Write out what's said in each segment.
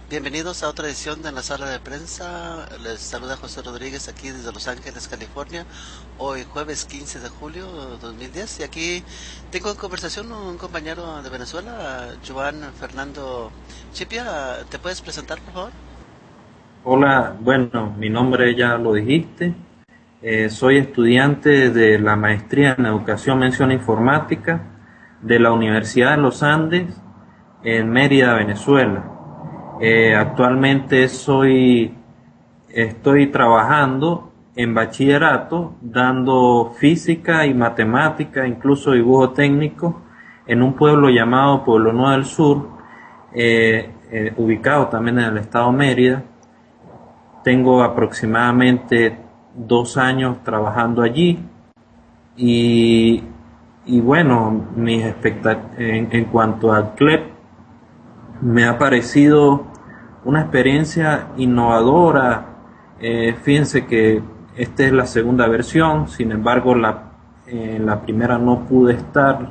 Bienvenidos a otra edición de la sala de prensa. Les saluda José Rodríguez aquí desde Los Ángeles, California. Hoy jueves 15 de julio de 2010 y aquí tengo en conversación un compañero de Venezuela, Joan Fernando Chipia. ¿Te puedes presentar, por favor? Hola, bueno, mi nombre ya lo dijiste. Soy estudiante de la maestría en Educación Mención Informática de la Universidad de los Andes en Mérida, Venezuela. Actualmente estoy trabajando en bachillerato, dando física y matemática, incluso dibujo técnico, en un pueblo llamado Pueblo Nuevo del Sur, ubicado también en el estado Mérida. Tengo aproximadamente 2 años trabajando allí y, y bueno, en cuanto al CLEP, me ha parecido una experiencia innovadora. Fíjense que esta es la segunda versión, sin embargo la primera no pude estar,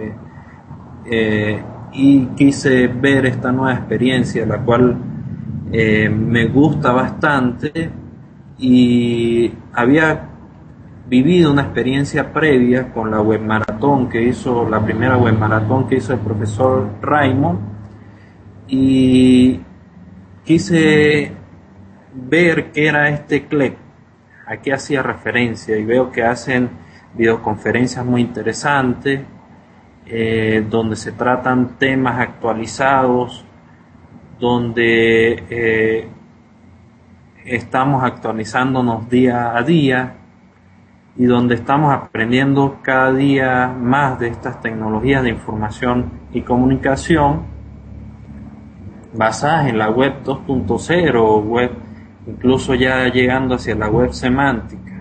y quise ver esta nueva experiencia, la cual me gusta bastante, y había vivido una experiencia previa con la webmaratón que hizo, la primera webmaratón que hizo el profesor Raymond, y quise ver qué era este CLEP, a qué hacía referencia, y veo que hacen videoconferencias muy interesantes, donde se tratan temas actualizados, donde estamos actualizándonos día a día y donde estamos aprendiendo cada día más de estas tecnologías de información y comunicación basadas en la web 2.0, web, incluso ya llegando hacia la web semántica.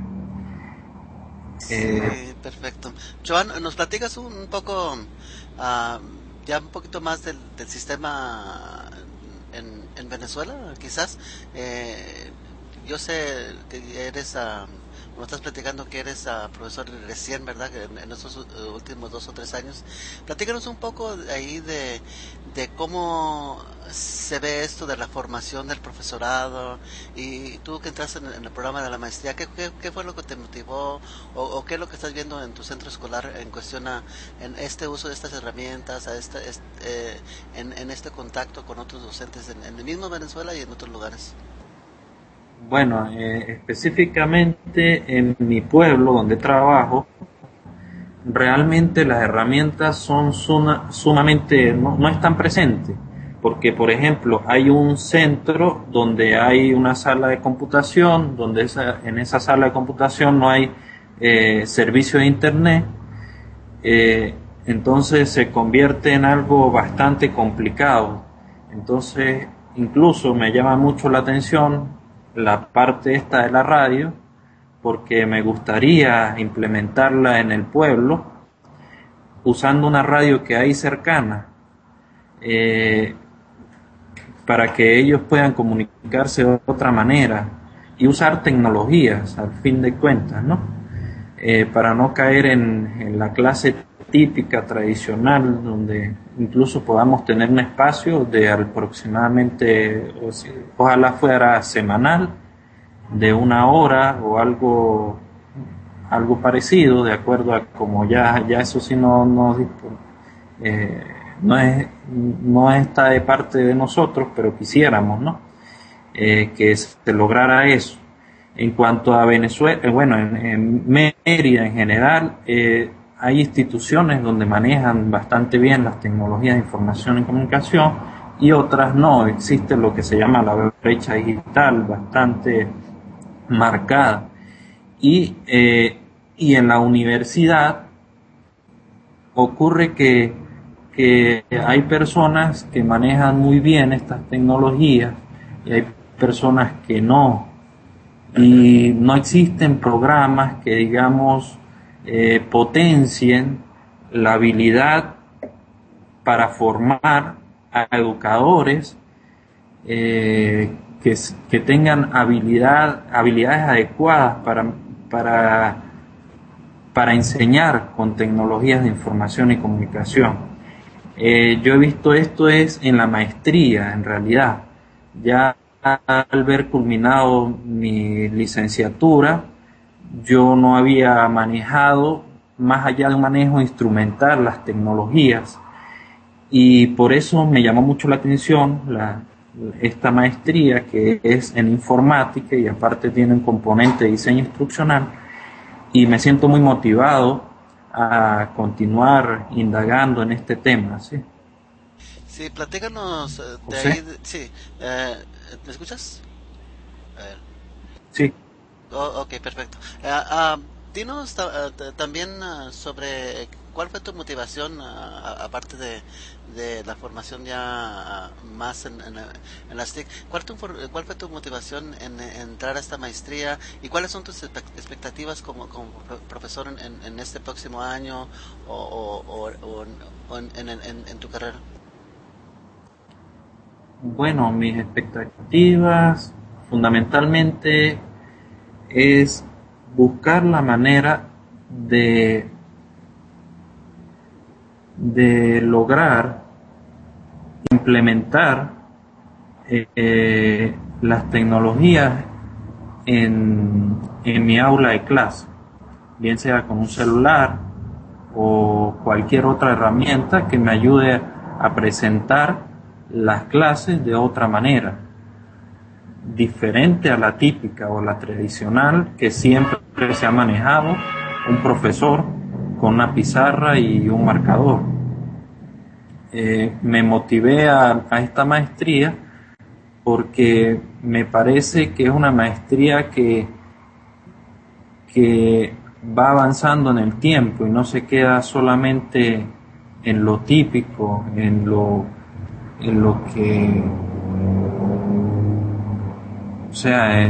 Eh, Sí, perfecto. Joan, ¿nos platicas un poco, ah, ya un poquito más del sistema en Venezuela, quizás? Yo sé que eres, me estás platicando que eres profesor recién, ¿verdad? En estos últimos 2 o 3 años. Platícanos un poco ahí de cómo se ve esto de la formación del profesorado y tú que entras en el programa de la maestría, ¿qué fue lo que te motivó o qué es lo que estás viendo en tu centro escolar en cuestión en este uso de estas herramientas, en este contacto con otros docentes en el mismo Venezuela y en otros lugares? bueno, específicamente en mi pueblo donde trabajo, realmente las herramientas son sumamente, no están presentes, porque por ejemplo hay un centro donde hay una sala de computación, donde en esa sala de computación no hay servicio de internet. Entonces se convierte en algo bastante complicado. Entonces incluso me llama mucho la atención la parte esta de la radio, porque me gustaría implementarla en el pueblo usando una radio que hay cercana, eh, para que ellos puedan comunicarse de otra manera y usar tecnologías al fin de cuentas, ¿no? Para no caer en la clase típica, tradicional, donde incluso podamos tener un espacio de aproximadamente, ojalá fuera semanal, de 1 hora o algo parecido, de acuerdo a como ya eso sí eh, no está de parte de nosotros, pero quisiéramos, ¿no? Que se lograra eso. En cuanto a Venezuela, bueno, en Mérida en general, hay instituciones donde manejan bastante bien las tecnologías de información y comunicación, y otras no. Existe lo que se llama la brecha digital bastante marcada. Y en la universidad ocurre que hay personas que manejan muy bien estas tecnologías y hay personas que no. Y no existen programas que, digamos, potencien la habilidad para formar a educadores, que tengan habilidades adecuadas para, para enseñar con tecnologías de información y comunicación. Yo he visto esto es en la maestría, en realidad, Ya al ver culminado mi licenciatura, yo no había manejado, más allá de un manejo instrumental, las tecnologías, y por eso me llamó mucho la atención esta maestría que es en informática y aparte tiene un componente de diseño instruccional, y me siento muy motivado a continuar indagando en este tema, ¿sí? Sí, platícanos de ahí, José, sí, ¿me escuchas? A ver. sí. Oh, ok, perfecto. Dinos también sobre cuál fue tu motivación, aparte de la formación ya más en las TIC. ¿Cuál fue tu motivación en entrar a esta maestría y cuáles son tus expectativas como profesor en este próximo año o en tu carrera? Bueno, mis expectativas fundamentalmente es buscar la manera de, de lograr implementar las tecnologías en mi aula de clase, bien sea con un celular o cualquier otra herramienta que me ayude a presentar las clases de otra manera, diferente a la típica o la tradicional que siempre se ha manejado un profesor con una pizarra y un marcador. Me motivé a esta maestría porque me parece que es una maestría que va avanzando en el tiempo y no se queda solamente en lo típico, en lo que, o sea,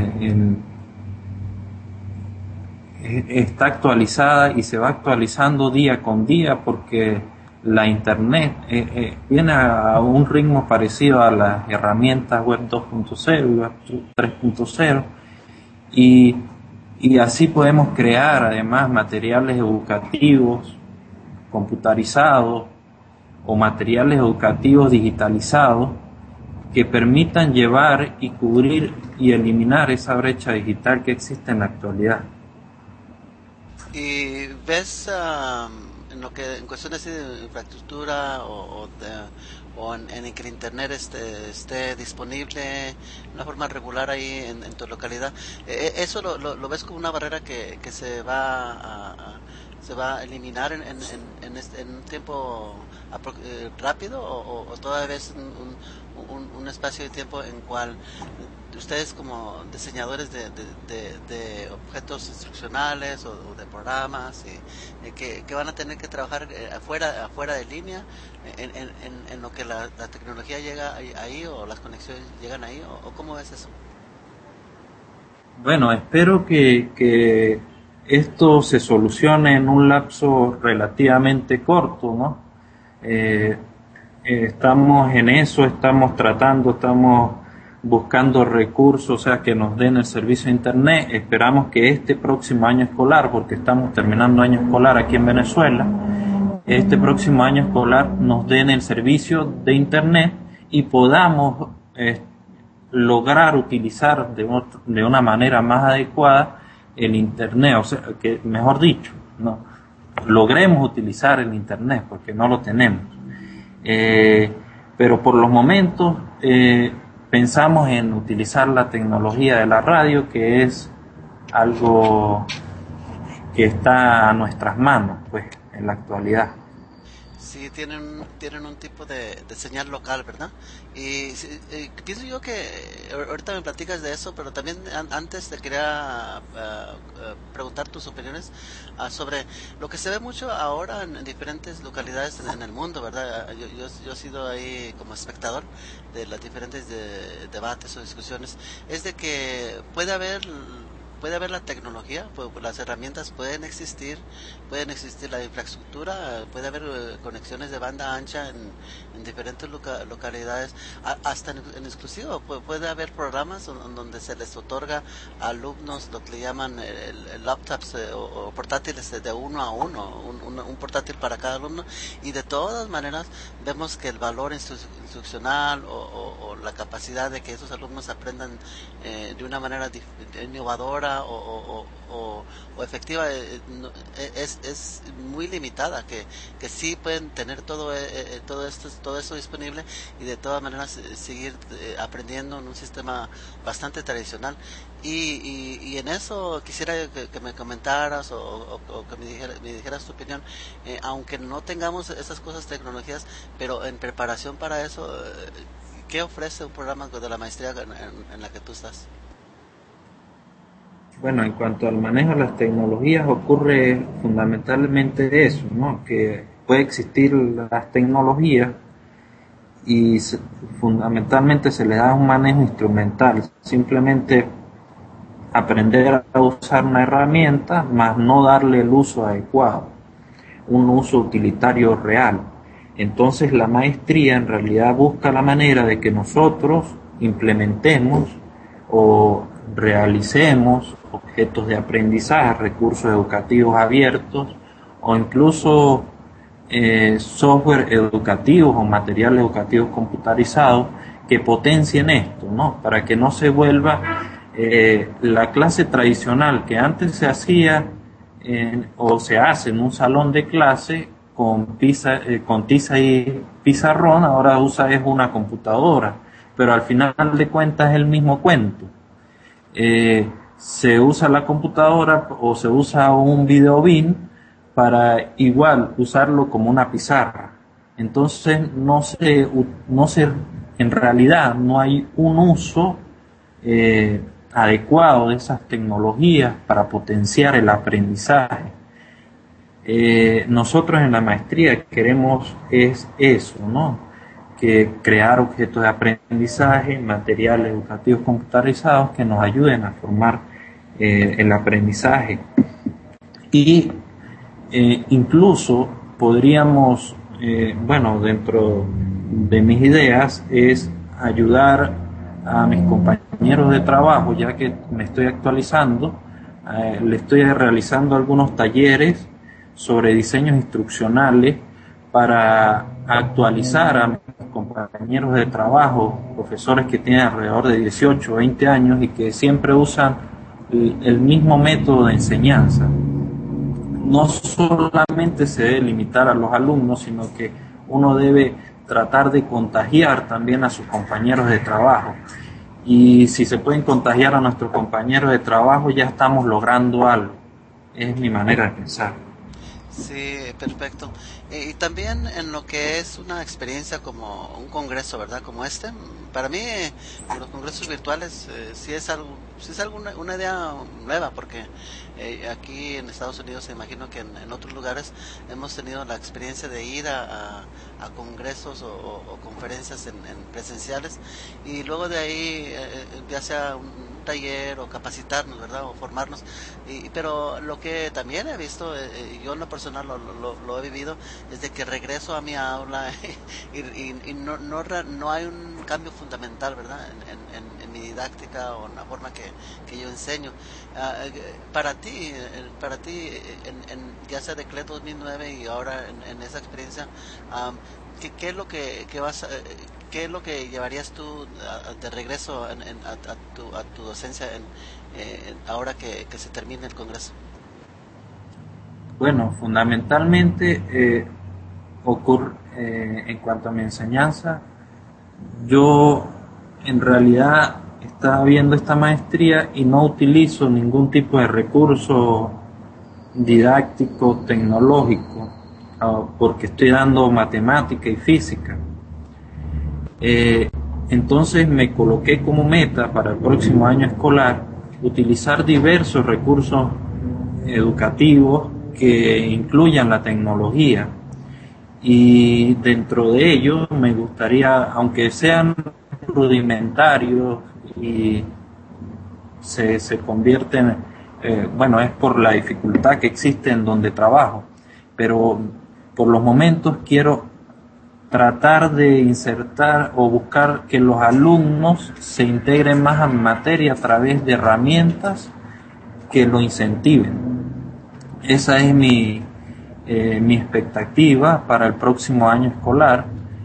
está actualizada y se va actualizando día con día porque la internet viene a un ritmo parecido a las herramientas web 2.0 y web 3.0 y, y así podemos crear además materiales educativos computarizados o materiales educativos digitalizados que permitan llevar y cubrir y eliminar esa brecha digital que existe en la actualidad. ¿Y ves en lo que en cuestiones de infraestructura o en que el internet esté disponible de una forma regular ahí en tu localidad? ¿Eso lo ves como una barrera que se va a eliminar en un tiempo rápido o todavía es un espacio de tiempo en cual ustedes como diseñadores de objetos instruccionales o de programas que van a tener que trabajar afuera de línea en lo que la tecnología llega ahí o las conexiones llegan ahí o cómo es eso? Bueno, espero que esto se solucione en un lapso relativamente corto, ¿no? Eh, estamos en eso, estamos tratando, estamos buscando recursos, o sea, que nos den el servicio de Internet. Esperamos que este próximo año escolar, porque estamos terminando año escolar aquí en Venezuela, este próximo año escolar nos den el servicio de Internet y podamos lograr utilizar de una manera más adecuada el Internet, o sea, que mejor dicho, no, logremos utilizar el Internet porque no lo tenemos. Eh, pero por los momentos pensamos en utilizar la tecnología de la radio, que es algo que está a nuestras manos, pues, en la actualidad. Sí, tienen un tipo de señal local, ¿verdad? Y sí, pienso yo que ahorita me platicas de eso, pero también antes te quería preguntar tus opiniones sobre lo que se ve mucho ahora en diferentes localidades en el mundo, ¿verdad? Yo he sido ahí como espectador de las diferentes debates o discusiones, es de que puede haber puede haber la tecnología, las herramientas pueden existir la infraestructura, puede haber conexiones de banda ancha en diferentes localidades, hasta en exclusivo, puede haber programas donde se les otorga a alumnos lo que le llaman laptops o portátiles de uno a uno, un portátil para cada alumno, y de todas maneras vemos que el valor instruccional o la capacidad de que esos alumnos aprendan de una manera innovadora o efectiva es muy limitada, que sí pueden tener todo esto disponible y de todas maneras seguir aprendiendo en un sistema bastante tradicional. Y en eso quisiera que me comentaras o que me dijeras tu opinión, aunque no tengamos esas cosas, tecnologías, pero en preparación para eso, ¿qué ofrece un programa de la maestría en la que tú estás? Bueno, en cuanto al manejo de las tecnologías, ocurre fundamentalmente eso, ¿no? Que puede existir las tecnologías y fundamentalmente se le da un manejo instrumental, simplemente aprender a usar una herramienta, más no darle el uso adecuado, un uso utilitario real. Entonces la maestría en realidad busca la manera de que nosotros implementemos o realicemos objetos de aprendizaje, recursos educativos abiertos o incluso software educativos o materiales educativos computarizados que potencien esto, ¿no? Para que no se vuelva la clase tradicional que antes se hacía o se hace en un salón de clase con tiza y pizarrón, ahora usa es una computadora, pero al final de cuentas es el mismo cuento. Se usa la computadora o se usa un videobin para igual usarlo como una pizarra. Entonces en realidad no hay un uso adecuado de esas tecnologías para potenciar el aprendizaje. Nosotros en la maestría queremos es eso, ¿no? Que crear objetos de aprendizaje, materiales educativos computarizados que nos ayuden a formar el aprendizaje. Y incluso podríamos, bueno, dentro de mis ideas es ayudar a mis compañeros de trabajo, ya que me estoy actualizando, le estoy realizando algunos talleres sobre diseños instruccionales para actualizar a mis compañeros de trabajo, profesores que tienen alrededor de 18 o 20 años y que siempre usan el mismo método de enseñanza. No solamente se debe limitar a los alumnos, sino que uno debe tratar de contagiar también a sus compañeros de trabajo. Y si se pueden contagiar a nuestros compañeros de trabajo, ya estamos logrando algo. Es mi manera de pensar. Sí, perfecto. Y también en lo que es una experiencia como un congreso, ¿verdad? Como este, para mí los congresos virtuales sí es algo una idea nueva, porque aquí en Estados Unidos, imagino que en otros lugares hemos tenido la experiencia de ir a congresos o conferencias en presenciales, y luego de ahí ya sea un taller o capacitarnos, ¿verdad? O formarnos. Pero lo que también he visto, yo en lo personal lo he vivido, es de que regreso a mi aula y no hay un cambio fundamental, ¿verdad? En mi didáctica o en la forma que yo enseño. Para ti ya sea de CLE 2009 y ahora en esa experiencia, ¿qué es lo que vas ¿qué es lo que llevarías tú de regreso a tu docencia ahora que se termine el Congreso? Bueno, fundamentalmente ocurre en cuanto a mi enseñanza, yo en realidad estaba viendo esta maestría y no utilizo ningún tipo de recurso didáctico, tecnológico, porque estoy dando matemática y física. Entonces me coloqué como meta para el próximo año escolar utilizar diversos recursos educativos que incluyan la tecnología, y dentro de ellos me gustaría, aunque sean rudimentarios y se convierten bueno, es por la dificultad que existe en donde trabajo, pero por los momentos quiero tratar de insertar o buscar que los alumnos se integren más a mi materia a través de herramientas que lo incentiven. Esa es mi expectativa para el próximo año escolar,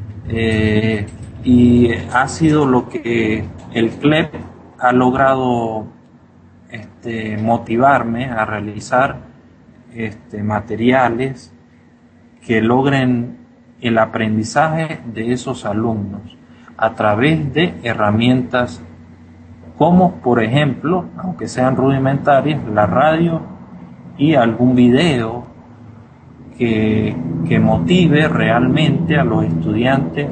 y ha sido lo que el CLEP ha logrado motivarme a realizar materiales que logren el aprendizaje de esos alumnos a través de herramientas como, por ejemplo, aunque sean rudimentarias, la radio y algún video que motive realmente a los estudiantes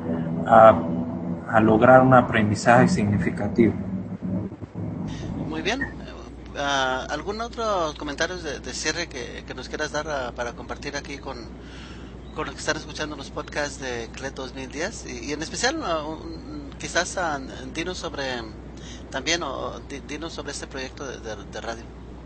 a lograr un aprendizaje significativo. Muy bien. ¿Algún otro comentario de cierre que nos quieras dar para compartir aquí con los que están escuchando los podcasts de CLET 2010? Y en especial, quizás dinos sobre también, dinos sobre este proyecto de radio.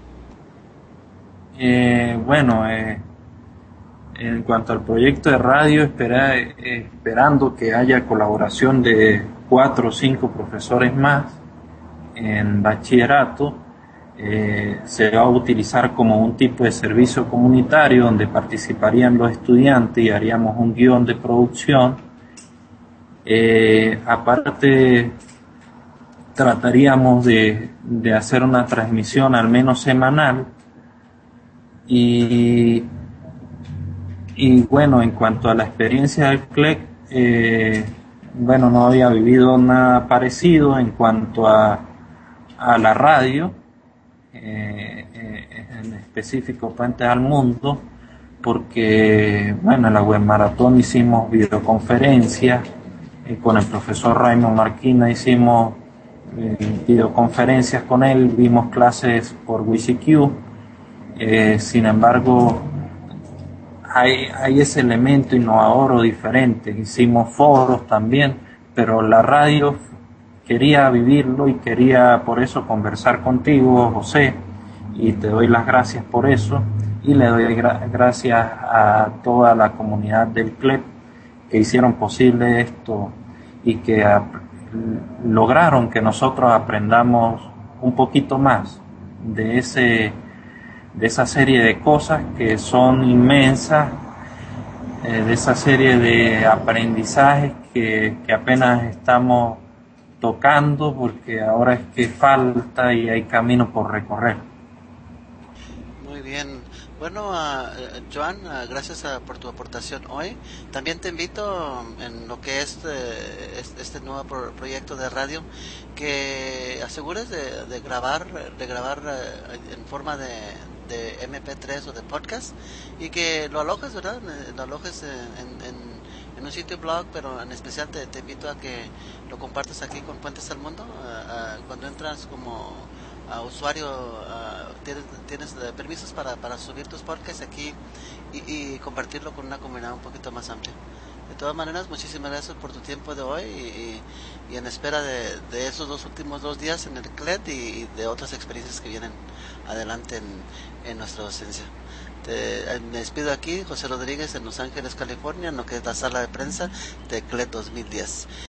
Bueno, en cuanto al proyecto de radio, esperando que haya colaboración de 4 o 5 profesores más en bachillerato, se va a utilizar como un tipo de servicio comunitario donde participarían los estudiantes y haríamos un guión de producción. Aparte, trataríamos de hacer una transmisión al menos semanal. Y bueno, en cuanto a la experiencia del CLEC, bueno, no había vivido nada parecido en cuanto a la radio, en específico Puentes al Mundo, porque, bueno, en la web maratón hicimos videoconferencias, con el profesor Raymond Marquina hicimos videoconferencias con él, vimos clases por WCQ. Sin embargo, hay ese elemento innovador o diferente. Hicimos foros también, pero la radio quería vivirlo y quería por eso conversar contigo, José, y te doy las gracias por eso, y le doy gracias a toda la comunidad del CLEP que hicieron posible esto y que lograron que nosotros aprendamos un poquito más de esa serie de cosas que son inmensas, de esa serie de aprendizajes que apenas estamos tocando, porque ahora es que falta y hay camino por recorrer. Muy bien. Bueno, Joan, gracias por tu aportación hoy. También te invito en lo que es este nuevo proyecto de radio, que asegures de grabar en forma de MP3 o de podcast, y que lo alojes, ¿verdad? Lo alojes en un sitio blog, pero en especial te invito a que lo compartas aquí con Puentes al Mundo. Cuando entras como usuario, tienes permisos para subir tus podcasts aquí y compartirlo con una comunidad un poquito más amplia. De todas maneras, muchísimas gracias por tu tiempo de hoy, y en espera de esos últimos 2 días en el CLET y de otras experiencias que vienen adelante en nuestra docencia. Me despido aquí, José Rodríguez, en Los Ángeles, California, en lo que es la sala de prensa de CLET 2010.